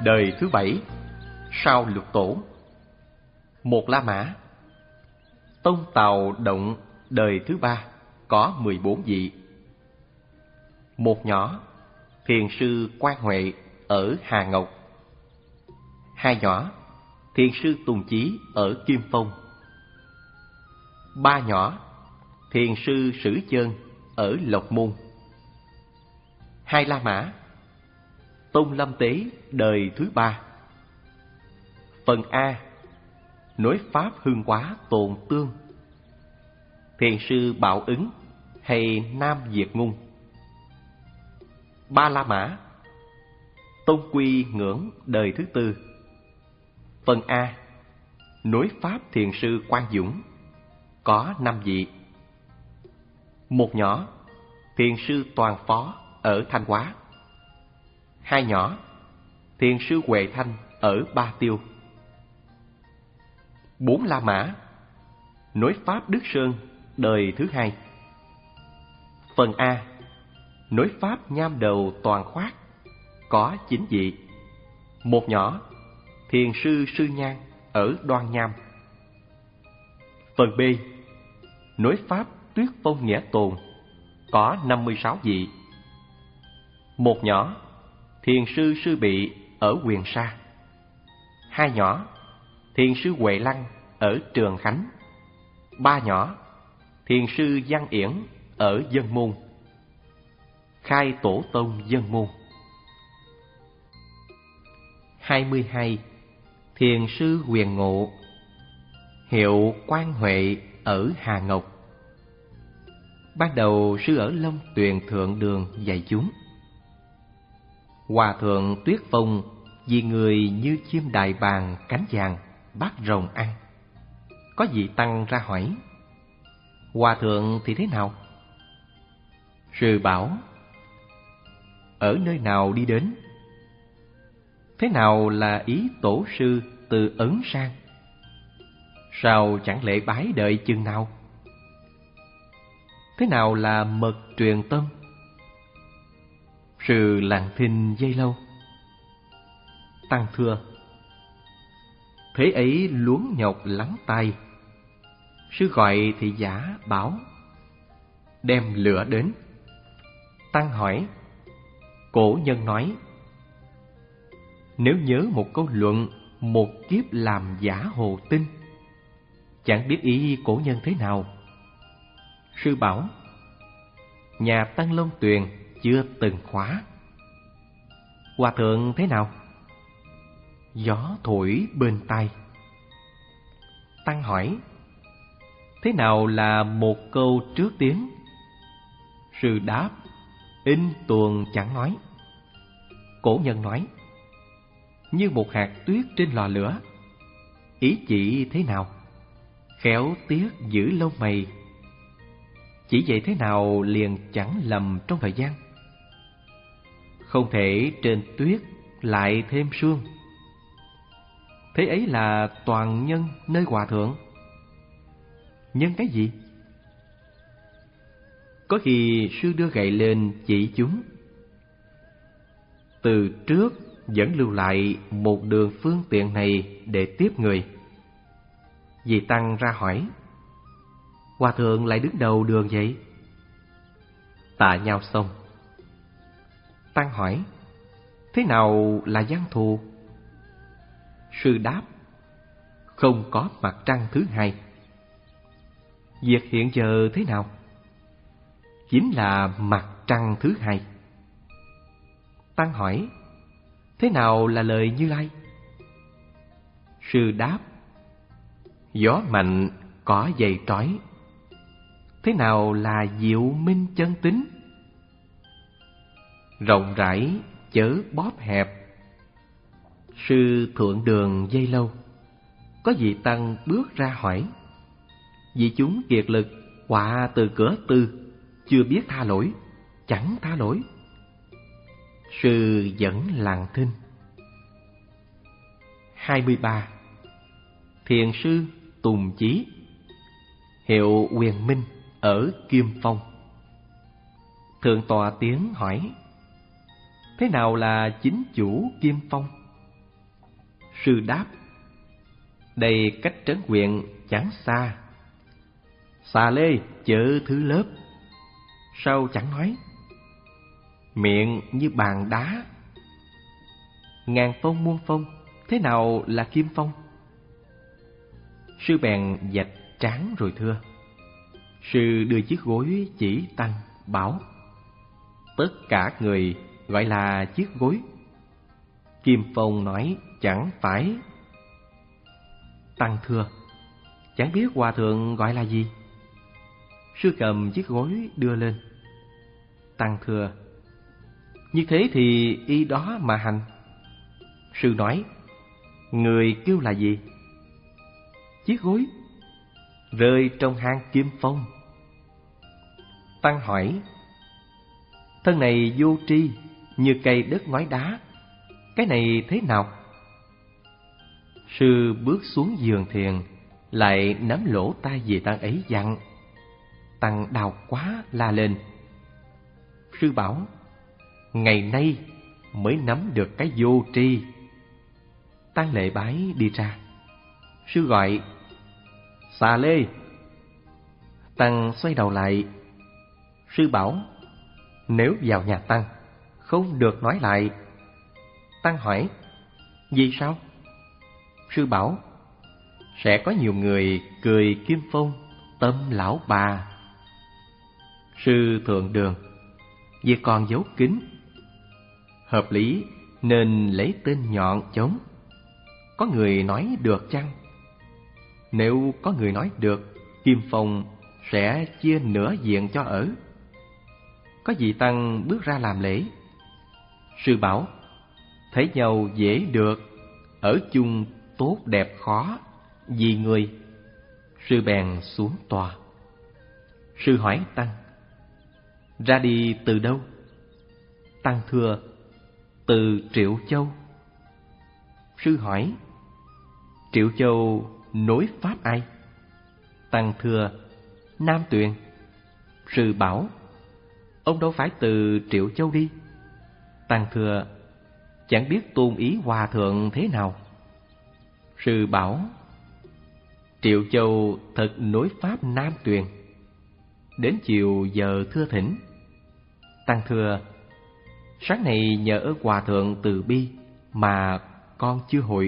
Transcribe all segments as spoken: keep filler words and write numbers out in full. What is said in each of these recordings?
đời thứ bảy, sau Lục Tổ. Một La Mã. Tông Tào Động đời thứ ba, có mười bốn vị. Một nhỏ, thiền sư Quan Huệ ở Hà Ngọc. Hai nhỏ, thiền sư Tùng Chí ở Kim Phong. Ba nhỏ, thiền sư Sử Chơn ở Lộc Môn. Hai La Mã. Tông Lâm Tế đời thứ ba. Phần A, nối pháp Hương Quá Tồn Tương. Thiền sư Bảo Ứng hay Nam Diệt Ngung. Ba La Mã. Tông Quy Ngưỡng đời thứ tư. Phần A, nối pháp thiền sư Quang Dũng, có năm vị. Một nhỏ, thiền sư Toàn Phó ở Thanh Hóa. Hai nhỏ, thiền sư Huệ Thanh ở Ba Tiêu. Bốn La Mã. Nối pháp Đức Sơn đời thứ hai. Phần A, nối pháp Nham Đầu Toàn Khoát, có chín vị. Một nhỏ, thiền sư Sư Nhan ở Đoan Nham. Phần B, nối pháp Tuyết Phong Nghĩa Tồn, có năm mươi sáu vị. Một nhỏ, thiền sư Sư Bị ở Quyền Sa. Hai nhỏ, thiền sư Huệ Lăng ở Trường Khánh. Ba nhỏ, thiền sư Văn Yển ở Dân Môn. Khai Tổ Tông Dân Môn. Hai mươi hai, thiền sư Huyền Ngộ, hiệu Quan Huệ ở Hà Ngọc. Ban đầu sư ở Long Tuyền Thượng Đường dạy chúng. Hòa thượng Tuyết Phong vì người như chim đại bàng cánh vàng bắt rồng ăn. Có vị tăng ra hỏi: Hòa thượng thì thế nào? Sư bảo: ở nơi nào đi đến? Thế nào là ý tổ sư từ Ấn sang? Sao chẳng lễ bái đợi chừng nào? Thế nào là mật truyền tâm? Sư lặng thinh giây lâu. Tăng thưa: thế ấy luống nhọc lắng tai. Sư gọi thị giả bảo: đem lửa đến. Tăng hỏi: cổ nhân nói, nếu nhớ một câu luận, một kiếp làm giả hồ tinh, chẳng biết ý cổ nhân thế nào. Sư bảo: nhà Tăng Long Tuyền chưa từng khóa. Hòa thượng thế nào? Gió thổi bên tai. Tăng hỏi: thế nào là một câu trước tiếng? Sư đáp: in tuồng chẳng nói. Cổ nhân nói: như một hạt tuyết trên lò lửa. Ý chỉ thế nào? Khéo tiếc giữ lông mày. Chỉ vậy thế nào liền chẳng lầm trong thời gian. Không thể trên tuyết lại thêm sương. Thế ấy là toàn nhân nơi hòa thượng. Nhân cái gì? Có khi sư đưa gậy lên chỉ chúng. Từ trước vẫn lưu lại một đường phương tiện này để tiếp người. Vị tăng ra hỏi: hòa thượng lại đứng đầu đường vậy? Tạ nhau xong, tăng hỏi: thế nào là giang thù? Sư đáp: không có mặt trăng thứ hai. Việc hiện giờ thế nào? Chính là mặt trăng thứ hai. Tăng hỏi: thế nào là lời Như Lai? Sư đáp: gió mạnh có dây trói. Thế nào là diệu minh chân tính? Rộng rãi chớ bóp hẹp. Sư thượng đường dây lâu. Có vị tăng bước ra hỏi: vì chúng kiệt lực họa từ cửa tư, chưa biết tha lỗi, chẳng tha lỗi. Sư vẫn lặng thinh. Hai mươi ba, thiền sư Tùng Chí, hiệu Huyền Minh ở Kim Phong. Thượng tọa tiến hỏi: thế nào là chính chủ Kim Phong? Sư đáp: đây cách trấn huyện chẳng xa. Xà lê chợ thứ lớp. Sao chẳng nói? Miệng như bàn đá. Ngàn phong muôn phong, thế nào là kim phong? Sư bèn vạch trán rồi thưa. Sư đưa chiếc gối chỉ Tăng, bảo: tất cả người gọi là chiếc gối. Kim phong nói: chẳng phải. Tăng thưa: chẳng biết hòa thượng gọi là gì? Sư cầm chiếc gối đưa lên. Tăng thưa: như thế thì y đó mà hành. Sư nói: người kêu là gì? Chiếc gối rơi trong hang kim phong. Tăng hỏi: thân này vô tri, như cây đất ngói đá, cái này thế nào? Sư bước xuống giường thiền, lại nắm lỗ tai về Tăng ấy dặn. Tăng đau quá la lên. Sư bảo: ngày nay mới nắm được cái vô tri. Tăng lễ bái đi ra. Sư gọi: xà lê. Tăng xoay đầu lại. Sư bảo: nếu vào nhà Tăng không được nói lại. Tăng hỏi: vì sao? Sư bảo: sẽ có nhiều người cười kim phong, tâm lão bà. Sư thượng đường: vì còn giấu kín. Hợp lý nên lấy tên nhọn chống. Có người nói được chăng? Nếu có người nói được, kim phong sẽ chia nửa diện cho ở. Có vị Tăng bước ra làm lễ. Sư bảo: thấy nhau dễ được, ở chung tốt đẹp khó, vì người. Sư bèn xuống tòa. Sư hỏi Tăng: ra đi từ đâu? Tăng thưa: từ Triệu Châu. Sư hỏi: Triệu Châu nối pháp ai? Tăng thưa: Nam Tuyền. Sư bảo: ông đâu phải từ Triệu Châu đi. Tăng thưa: chẳng biết tôn ý hòa thượng thế nào. Sư bảo: Triệu Châu thật nối pháp Nam Tuyền. Đến chiều giờ thưa thỉnh. Tăng thưa: sáng nay nhờ ơn hòa thượng từ bi mà con chưa hội.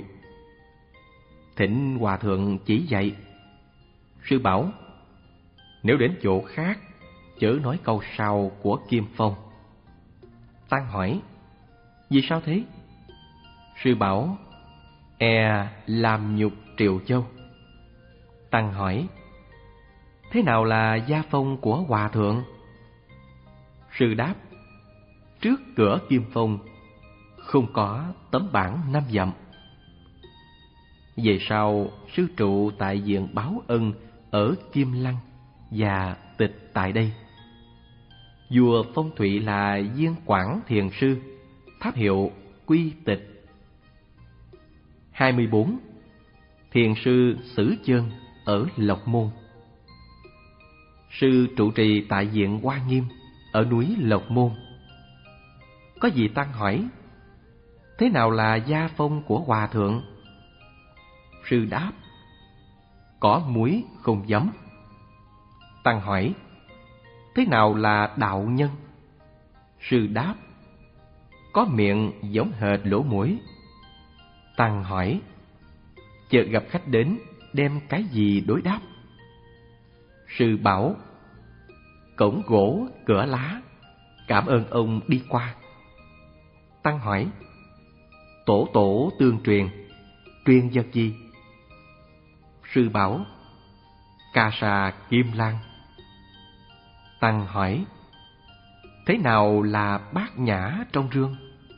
Thỉnh hòa thượng chỉ dạy. Sư bảo: nếu đến chỗ khác, chớ nói câu sau của Kim Phong. Tăng hỏi: vì sao thế? Sư bảo: e làm nhục Triệu Châu. Tăng hỏi: thế nào là gia phong của hòa thượng? Sư đáp: trước cửa Kim Phong không có tấm bảng năm dặm. Về sau, sư trụ tại viện Báo Ân ở Kim Lăng và tịch tại đây. Vua phong thủy là Viên Quảng Thiền Sư, tháp hiệu Quy Tịch. hai mươi bốn. Thiền sư Sử Chân ở Lộc Môn. Sư trụ trì tại viện Hoa Nghiêm ở núi Lộc Môn. Có vị Tăng hỏi: thế nào là gia phong của hòa thượng? Sư đáp: có muối không giấm. Tăng hỏi: thế nào là đạo nhân? Sư đáp: có miệng giống hệt lỗ mũi. Tăng hỏi: chợt gặp khách đến, đem cái gì đối đáp? Sư bảo: cổng gỗ cửa lá, cảm ơn ông đi qua. Tăng hỏi: tổ tổ tương truyền, truyền vật gì? Sư bảo: ca sa kim lan. Tăng hỏi: thế nào là bát nhã trong rương?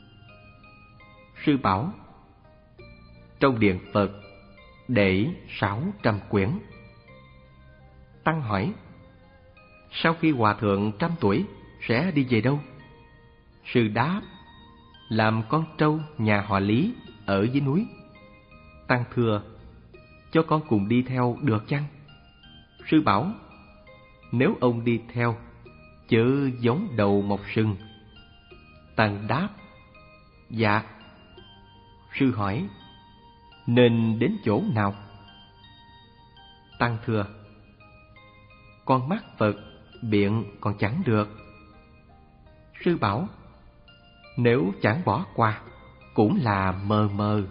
Sư bảo: trong điện Phật để sáu trăm quyển. Tăng hỏi: sau khi hòa thượng trăm tuổi sẽ đi về đâu? Sư đáp: làm con trâu nhà họ Lý ở dưới núi. Tăng thưa: cho con cùng đi theo được chăng? Sư bảo: nếu ông đi theo, chớ giống đầu mọc sừng. Tăng đáp: dạ. Sư hỏi: nên đến chỗ nào? Tăng thưa: Con mắt Phật biện còn chẳng được. Sư bảo: Nếu chẳng bỏ qua cũng là mờ mờ.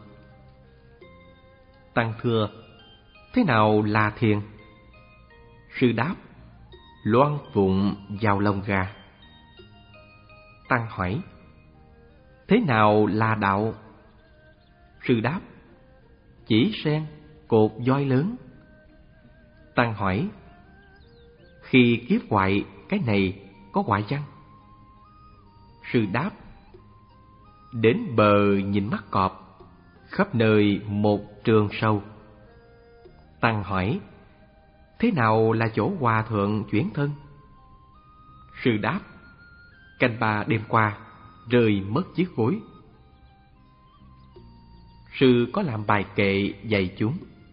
Tăng thưa: Thế nào là thiền? Sư đáp: Loan phụng vào lồng gà. Tăng hỏi: Thế nào là đạo? Sư đáp: Chỉ sen cột voi lớn. Tăng hỏi: Khi kiếp hoại cái này có hoại chăng? Sư đáp: Đến bờ nhìn mắt cọp, khắp nơi một trường sâu. Tăng hỏi: Thế nào là chỗ hòa thượng chuyển thân? Sư đáp: Canh ba đêm qua rơi mất chiếc gối. Sư có làm bài kệ dạy chúng: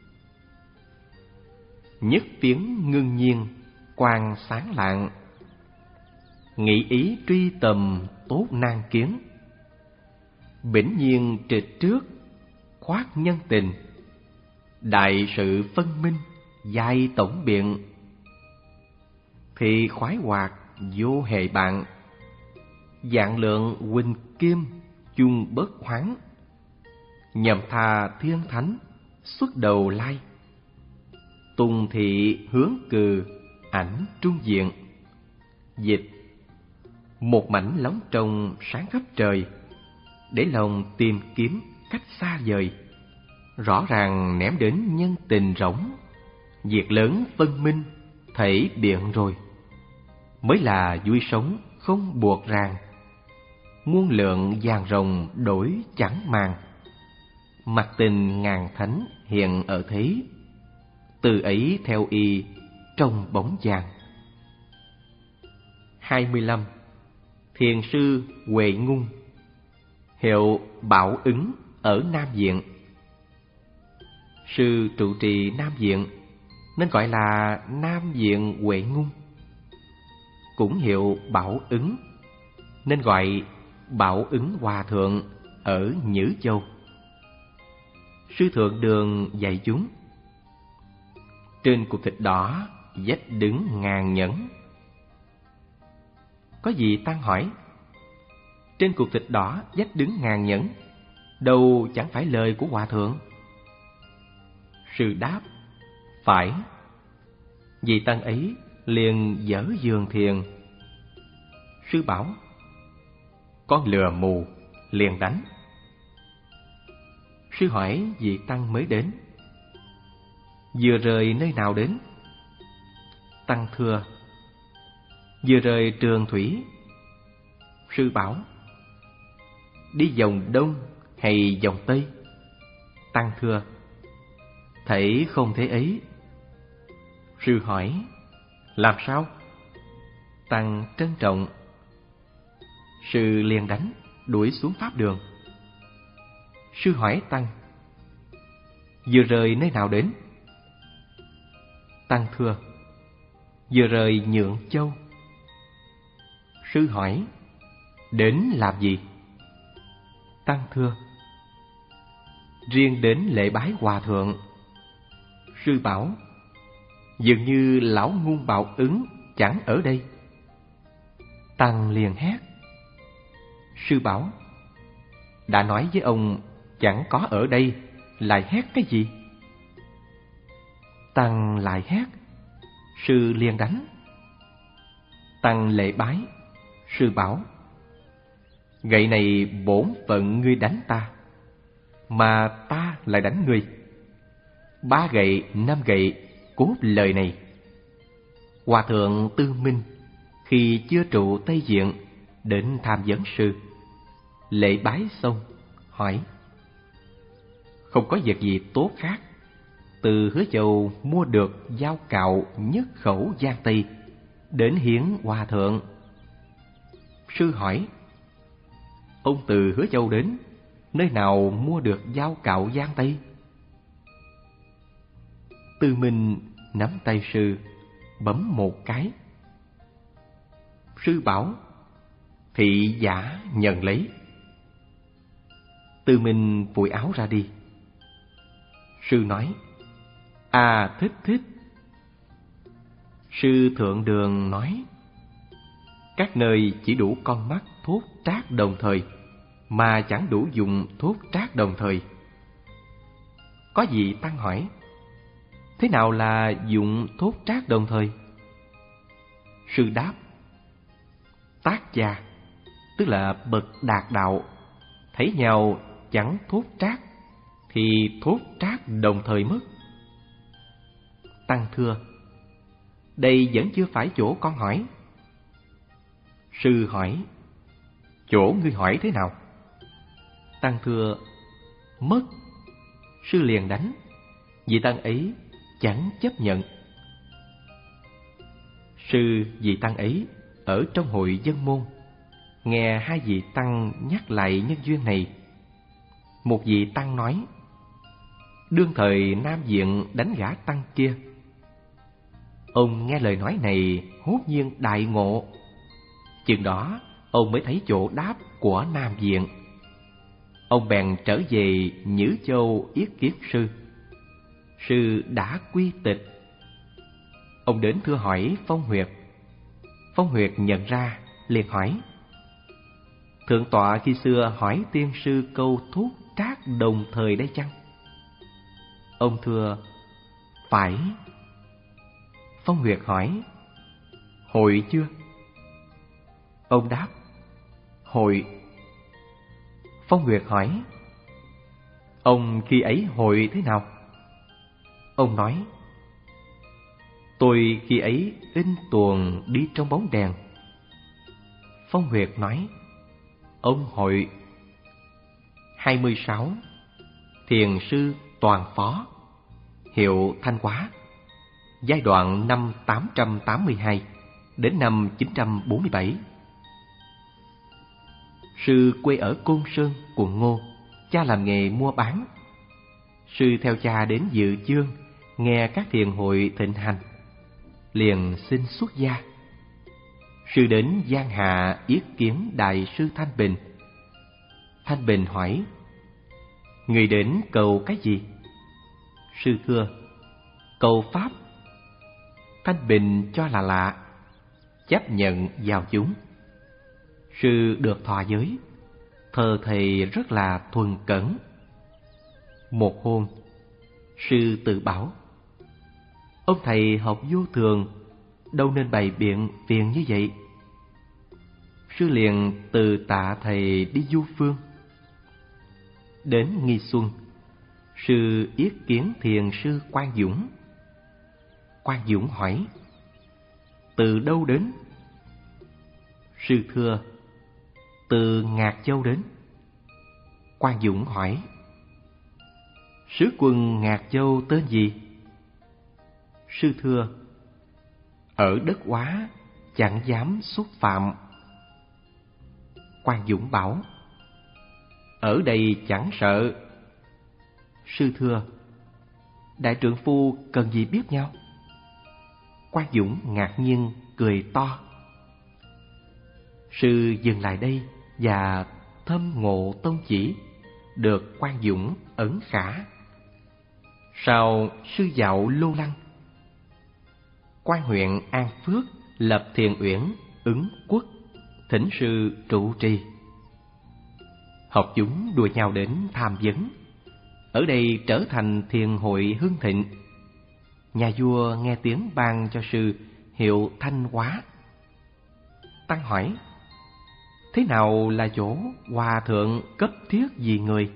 Nhất tiếng ngưng nhiên quang sáng lạng, nghĩ ý truy tầm tốt nan kiến. Bỉnh nhiên trịch trước khoác nhân tình, đại sự phân minh giai tổng biện. Thì khoái hoạt vô hề bạn, dạng lượng huỳnh kim chung bất hoáng. Nhầm thà thiên thánh xuất đầu lai, tùng thị hướng cừ ảnh trung diện. Dịch: Một mảnh lóng trông sáng khắp trời, để lòng tìm kiếm cách xa vời. Rõ ràng ném đến nhân tình rỗng, việc lớn phân minh thể biện rồi. Mới là vui sống không buộc ràng, muôn lượng vàng rồng đổi chẳng màng. Mặt tình ngàn thánh hiện ở thế, từ ấy theo y trong bóng vàng. hai mươi lăm. Thiền sư Huệ Ngung, hiệu Bảo Ứng ở Nam Viện. Sư trụ trì Nam Viện nên gọi là Nam Viện Huệ Ngung. Cũng hiệu Bảo Ứng nên gọi Bảo Ứng Hòa Thượng ở Nhữ Châu. Sư Thượng Đường dạy chúng: Trên cục thịt đỏ vách đứng ngàn nhẫn. Có gì Tăng hỏi? Trên cục thịt đỏ vách đứng ngàn nhẫn, đâu chẳng phải lời của Hòa Thượng? Sư đáp: Phải. Vì Tăng ấy liền dở giường thiền. Sư bảo: Con lừa mù, liền đánh. Sư hỏi vị Tăng mới đến: Vừa rời nơi nào đến? Tăng thưa: Vừa rời Trường Thủy. Sư bảo: Đi vòng đông hay vòng tây? Tăng thưa: Thảy không thế ấy. Sư hỏi: Làm sao? Tăng trân trọng. Sư liền đánh, đuổi xuống pháp đường. Sư hỏi Tăng: Vừa rời nơi nào đến? Tăng thưa: Vừa rời Nhượng Châu. Sư hỏi: Đến làm gì? Tăng thưa: Riêng đến lễ bái Hòa Thượng. Sư bảo: Dường như lão Ngung Bảo Ứng chẳng ở đây. Tăng liền hét. Sư bảo: Đã nói với ông chẳng có ở đây, lại hét cái gì? Tăng lại hét. Sư liền đánh. Tăng lễ bái. Sư bảo: Gậy này bổn phận ngươi đánh ta, mà ta lại đánh ngươi. Ba gậy, năm gậy, cốt lời này. Hòa Thượng Tư Minh khi chưa trụ Tây Diện đến tham vấn sư. Lễ bái xong hỏi: Không có việc gì tốt khác, từ Hứa Châu mua được dao cạo nhất khẩu Giang Tây đến hiến Hòa Thượng. Sư hỏi: Ông từ Hứa Châu đến, nơi nào mua được dao cạo Giang Tây? Tư Minh nắm tay sư, bấm một cái. Sư bảo: Thị giả nhận lấy. Tư Minh phủi áo ra đi. Sư nói: À, thích thích. Sư Thượng Đường nói: Các nơi chỉ đủ con mắt thốt trác đồng thời, mà chẳng đủ dùng thốt trác đồng thời. Có vị tăng hỏi: Thế nào là dụng thốt trác đồng thời? Sư đáp: Tác gia, tức là bậc đạt đạo, thấy nhau chẳng thốt trác thì thốt trác đồng thời mất. Tăng thưa: Đây vẫn chưa phải chỗ con hỏi. Sư hỏi: Chỗ ngươi hỏi thế nào? Tăng thưa: Mất. Sư liền đánh. Vị tăng ấy chẳng chấp nhận. Sư vị tăng ấy ở trong hội dân môn, nghe hai vị tăng nhắc lại nhân duyên này. Một vị tăng nói: Đương thời Nam Diện đánh gã tăng kia. Ông nghe lời nói này hốt nhiên đại ngộ. Chừng đó ông mới thấy chỗ đáp của Nam Diện. Ông bèn trở về Nhữ Châu yết kiết sư. Sư đã quy tịch. Ông đến thưa hỏi Phong Huyệt. Phong Huyệt nhận ra, liền hỏi: Thượng tọa khi xưa hỏi tiên sư câu thốt trác đồng thời đây chăng? Ông thưa: Phải. Phong Huyệt hỏi: Hội chưa? Ông đáp: Hội. Phong Huyệt hỏi: Ông khi ấy hội thế nào? Ông nói: Tôi khi ấy in tuồng đi trong bóng đèn. Phong Huyệt nói: Ông hội. hai mươi sáu. Thiền sư Toàn Phó, hiệu Thanh Hóa, giai đoạn năm tám trăm tám mươi hai đến năm chín trăm bốn mươi bảy. Sư quê ở Côn Sơn, quận Ngô, cha làm nghề mua bán. Sư theo cha đến Dự Chương, nghe các thiền hội thịnh hành, liền xin xuất gia. Sư đến Giang Hạ yết kiến đại sư Thanh Bình. Thanh Bình hỏi: Người đến cầu cái gì? Sư thưa: Cầu pháp. Thanh Bình cho là lạ, chấp nhận vào chúng. Sư được thọ giới, thờ thầy rất là thuần cẩn. Một hôm, sư tự bảo: Ông thầy học vô thường, đâu nên bày biện phiền như vậy. Sư liền từ tạ thầy đi du phương. Đến Nghi Xuân, sư yết kiến thiền sư Quang Dũng. Quang Dũng hỏi: Từ đâu đến? Sư thưa: Từ Ngạc Châu đến. Quang Dũng hỏi: Sứ quân Ngạc Châu tên gì? Sư thưa: Ở đất Hóa, chẳng dám xúc phạm. Quang Dũng bảo: Ở đây chẳng sợ. Sư thưa: Đại trượng phu cần gì biết nhau? Quang Dũng ngạc nhiên cười to. Sư dừng lại đây và thâm ngộ tông chỉ, được Quang Dũng ẩn khả. Sau sư dạo Lô Lăng. Quan huyện An Phước lập thiền uyển Ứng Quốc, thỉnh sư trụ trì. Học chúng đùa nhau đến tham vấn. Ở đây trở thành thiền hội hưng thịnh. Nhà vua nghe tiếng ban cho sư hiệu Thanh Hóa. Tăng hỏi: Thế nào là chỗ hòa thượng cấp thiết vì người?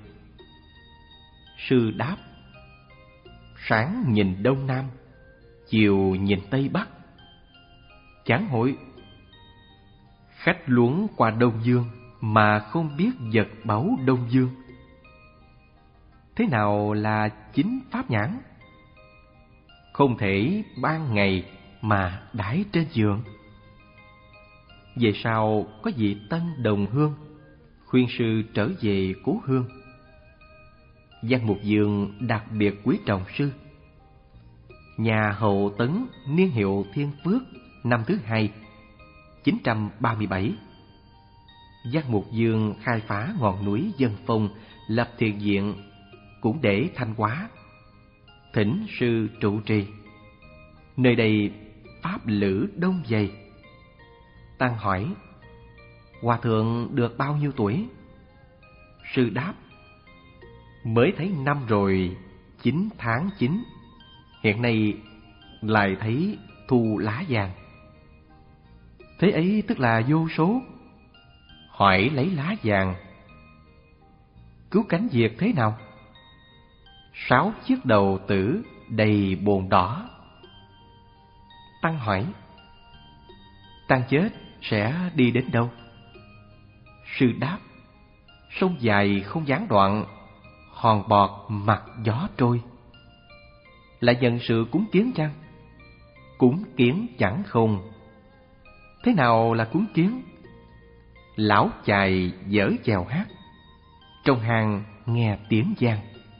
Sư đáp: Sáng nhìn đông nam, chiều nhìn tây bắc. Chẳng hội. Khách luống qua Đông Dương mà không biết vật báu Đông Dương. Thế nào là chính pháp nhãn? Không thể ban ngày mà đãi trên giường. Về sau có vị tân đồng hương khuyên sư trở về cố hương. Giang Mục Dương đặc biệt quý trọng sư. Nhà Hậu Tấn niên hiệu Thiên Phước, năm thứ hai, chín trăm ba mươi bảy. Giang Mục Dương khai phá ngọn núi Dân Phong, lập thiền viện cũng để Thanh Hóa. thỉnh sư trụ trì. Nơi đây pháp lữ đông dày. Tăng hỏi: Hòa thượng được bao nhiêu tuổi? Sư đáp: Mới thấy năm rồi, chín tháng chín. Hiện nay lại thấy thu lá vàng. Thế ấy tức là vô số. Hỏi lấy lá vàng cứu cánh diệt thế nào? Sáu chiếc đầu tử đầy bồn đỏ. Tăng hỏi: Tăng chết sẽ đi đến đâu? Sư đáp: Sông dài không gián đoạn, hòn bọt mặc gió trôi. Là nhận sự cúng kiến chăng? Cúng kiến chẳng không. Thế nào là cúng kiến? Lão chài dở chèo hát, trong hang nghe tiếng vang.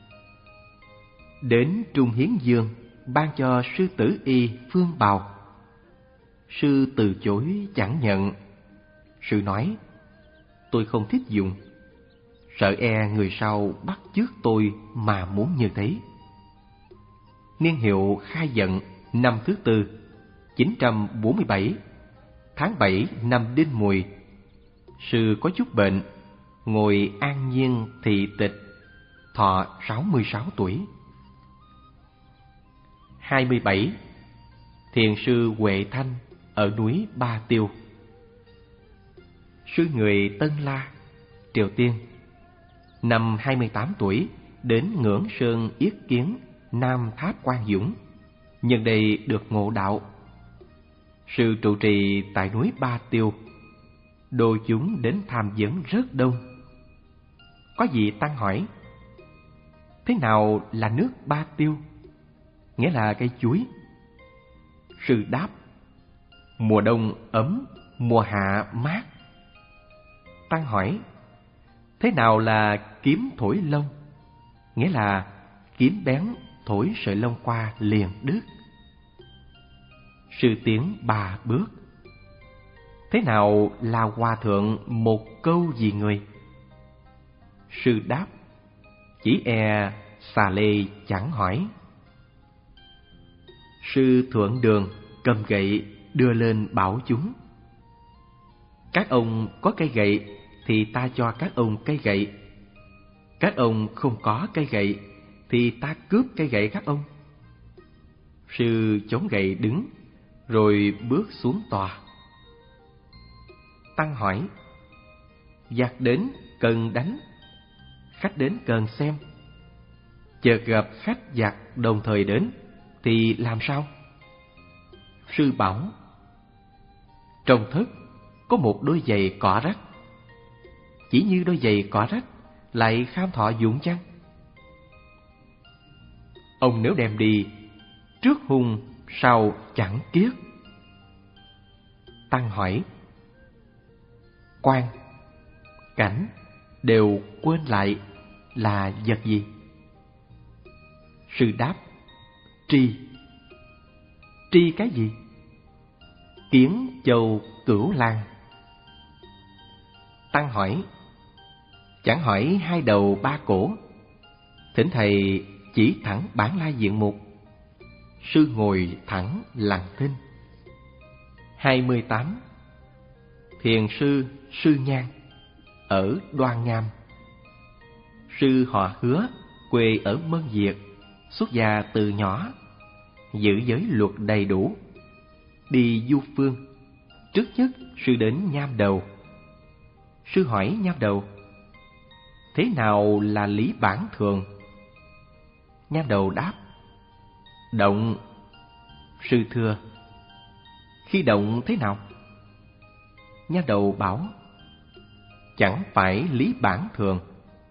Đến Trung Hiến Dương ban cho sư tử y phương bào. Sư từ chối chẳng nhận. Sư nói: Tôi không thích dùng, sợ e người sau bắt chước tôi mà muốn như thế. Niên hiệu Khai Dận năm thứ tư, chín trăm bốn mươi bảy, tháng bảy năm Đinh Mùi. Sư có chút bệnh, ngồi an nhiên thị tịch, thọ sáu mươi sáu tuổi. hai mươi bảy. Thiền sư Huệ Thanh ở núi Ba Tiêu. Sư người Tân La, Triều Tiên. Năm hai mươi tám tuổi đến Ngưỡng Sơn yết kiến Nam Tháp Quan Dũng, nhân đây được ngộ đạo. Sư trụ trì tại núi Ba Tiêu. Đồ chúng đến tham vấn rất đông. Có vị tăng hỏi: Thế nào là nước Ba Tiêu? Nghĩa là cây chuối. Sư đáp: Mùa đông ấm, mùa hạ mát. Tăng hỏi: Thế nào là kiếm thổi lông? Nghĩa là kiếm bén thổi sợi lông qua liền đứt. Sư tiến ba bước: Thế nào là hòa thượng một câu vì người? Sư đáp: Chỉ e xà lê chẳng hỏi. Sư Thượng Đường cầm gậy đưa lên bảo chúng: Các ông có cây gậy thì ta cho các ông cây gậy. Các ông không có cây gậy thì ta cướp cây gậy các ông. Sư chống gậy đứng, rồi bước xuống tòa. Tăng hỏi: Giặc đến cần đánh, khách đến cần xem. Chợt gặp khách giặc đồng thời đến thì làm sao? Sư bảo: Trong thất có một đôi giày cỏ rách. Chỉ như đôi giày cỏ rách lại kham thọ dụng chăng? Ông nếu đem đi, trước hung sau chẳng kiết. Tăng hỏi: Quan, cảnh đều quên lại là vật gì? Sư đáp: Tri. Tri cái gì? Kiến châu cửu lang. Tăng hỏi: Chẳng hỏi hai đầu ba cổ. Thỉnh thầy chỉ thẳng bản lai diện mục. Sư ngồi thẳng lặng thinh. hai mươi tám. Thiền sư Sư Nhan ở Đoan Ngam. Sư họ Hứa, quê ở Mân Việt, xuất gia từ nhỏ, giữ giới luật đầy đủ. Đi du phương, trước nhất sư đến Nham Đầu. Sư hỏi Nham Đầu: Thế nào là lý bản thường? Nham Đầu đáp: Động. Sư thưa: Khi động thế nào? Nham Đầu bảo: Chẳng phải lý bản thường.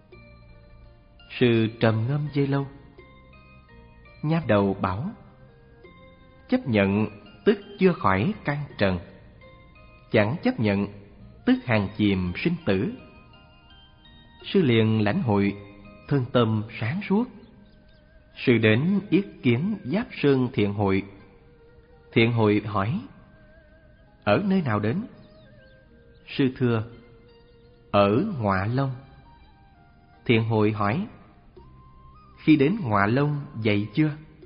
Sư trầm ngâm giây lâu. Nham Đầu bảo: Chấp nhận tức chưa khỏi căn trần, chẳng chấp nhận tức hàng chìm sinh tử. Sư liền lãnh hội, thân tâm sáng suốt. Sư đến yết kiến Giáp Sơn Thiện Hội. Thiện Hội hỏi: Ở nơi nào đến? Sư thưa: Ở Ngọa Long. Thiện Hội hỏi: Khi đến Ngọa Long dậy chưa?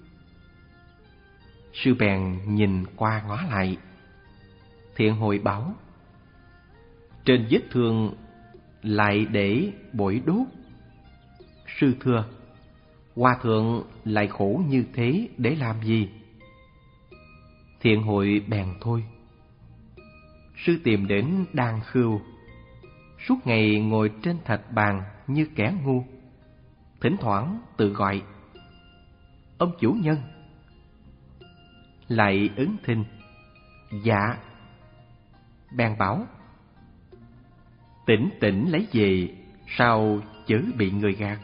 Sư bèn nhìn qua ngó lại. Thiện hội bảo: trên vết thương lại để bội đốt. Sư thưa: hòa thượng lại khổ như thế để làm gì? Thiện hội bèn thôi. Sư tìm đến Đan Khưu, suốt ngày ngồi trên thạch bàn như kẻ ngu, thỉnh thoảng tự gọi: ông chủ nhân. Lại ứng thinh: dạ. Bèn bảo: tỉnh tỉnh lấy về, sao chớ bị người gạt.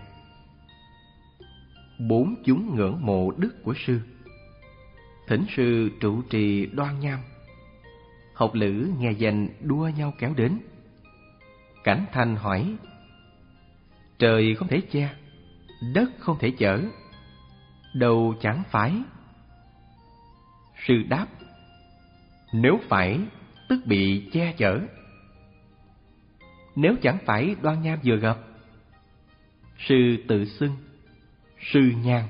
Bốn chúng ngưỡng mộ đức của sư, thỉnh sư trụ trì đoan nham. Học lữ nghe danh đua nhau kéo đến. Cảnh Thanh hỏi: trời không thể che, đất không thể chở, đâu chẳng phải? Sư đáp: nếu phải, tức bị che chở. Nếu chẳng phải đoan nham vừa gặp, sư tự xưng sư nhan.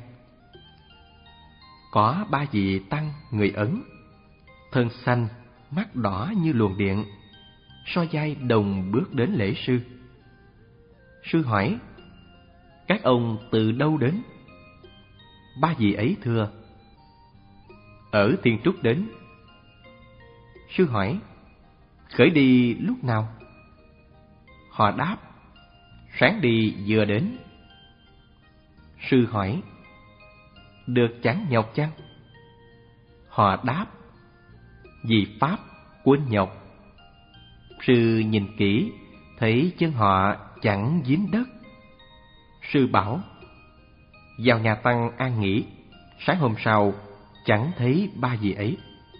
Có ba vị tăng người Ấn, thân xanh, mắt đỏ như luồng điện, so vai đồng bước đến lễ sư. Sư hỏi: các ông từ đâu đến? Ba vị ấy thưa: ở Thiên Trúc đến. Sư hỏi: khởi đi lúc nào? Họ đáp: sáng đi vừa đến. Sư hỏi: được chẳng nhọc chăng? Họ đáp: vì pháp quên nhọc. Sư nhìn kỹ, thấy chân họ chẳng dính đất. Sư bảo: vào nhà tăng an nghỉ, sáng hôm sau chẳng thấy ba vị ấy.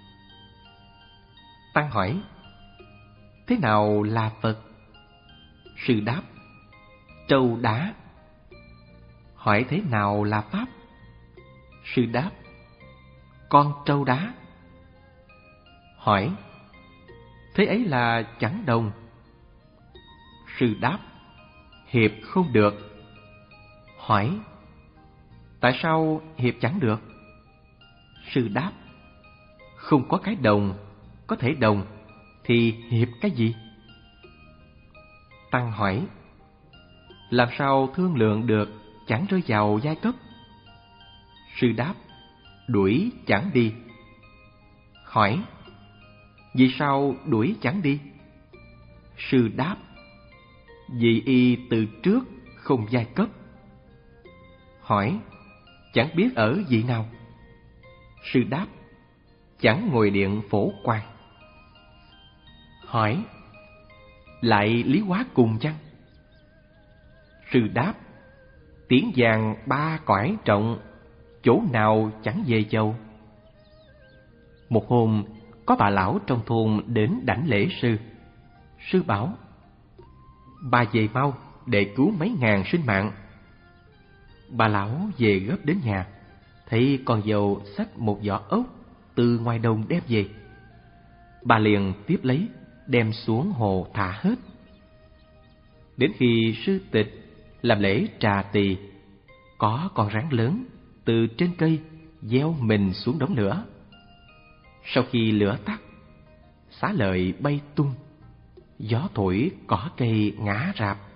Tăng hỏi: thế nào là Phật? Sư đáp: trâu đá. Hỏi: thế nào là Pháp? Sư đáp: con trâu đá. Hỏi: thế ấy là chẳng đồng. Sư đáp: hiệp không được. Hỏi: tại sao hiệp chẳng được? Sư đáp: không có cái đồng, có thể đồng, thì hiệp cái gì? Tăng hỏi: làm sao thương lượng được chẳng rơi vào giai cấp? Sư đáp: đuổi chẳng đi. Hỏi: vì sao đuổi chẳng đi? Sư đáp: vì y từ trước không giai cấp. Hỏi: chẳng biết ở vị nào? Sư đáp: chẳng ngồi điện Phổ Quang. Hỏi: lại lý hóa cùng chăng? Sư đáp: tiếng vàng ba cõi trọng, chỗ nào chẳng về châu. Một hôm, có bà lão trong thôn đến đảnh lễ sư. Sư bảo: bà về mau để cứu mấy ngàn sinh mạng. Bà lão về gấp đến nhà, thấy con dâu xách một giỏ ốc từ ngoài đồng đem về. Bà liền tiếp lấy, đem xuống hồ thả hết. Đến khi sư tịch làm lễ trà tỳ, có con rắn lớn từ trên cây gieo mình xuống đống lửa. Sau khi lửa tắt, xá lợi bay tung, gió thổi cỏ cây ngã rạp.